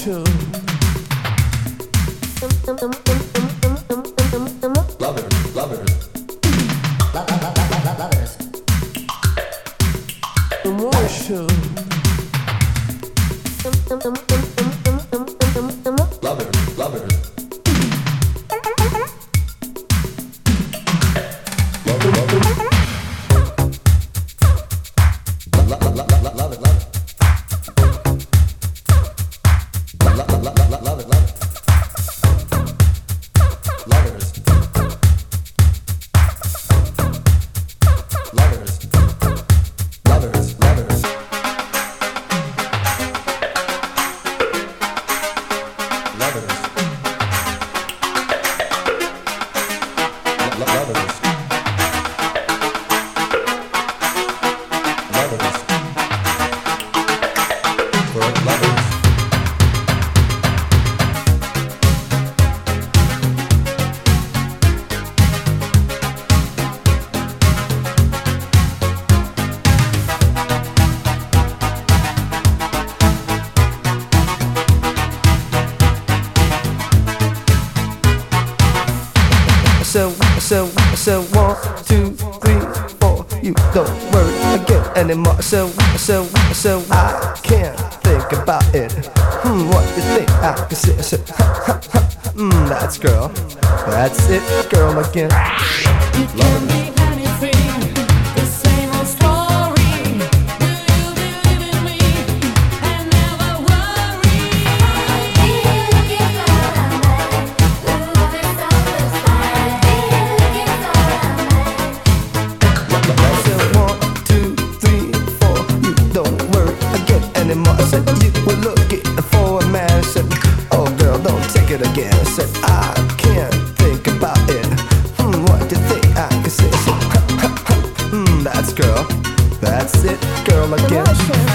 Emotion. Lovers, lovers. Lovers. Emotion. Lovers, lovers. So 1, 2, 3, 4. You don't worry again anymore. So I can't think about it. What do you think I can say? That's girl. That's it, girl again. You can be anything, the same old story. Will you believe in me and never worry? I feel like it's alright. Love is always fine. I feel like it's alright. So 1, 2, 3, 4. You don't worry again anymore. I said you were looking for a man. I said, oh girl, don't take it again. I said I can't think about it. What do you think I can say? That's girl. That's it, girl again.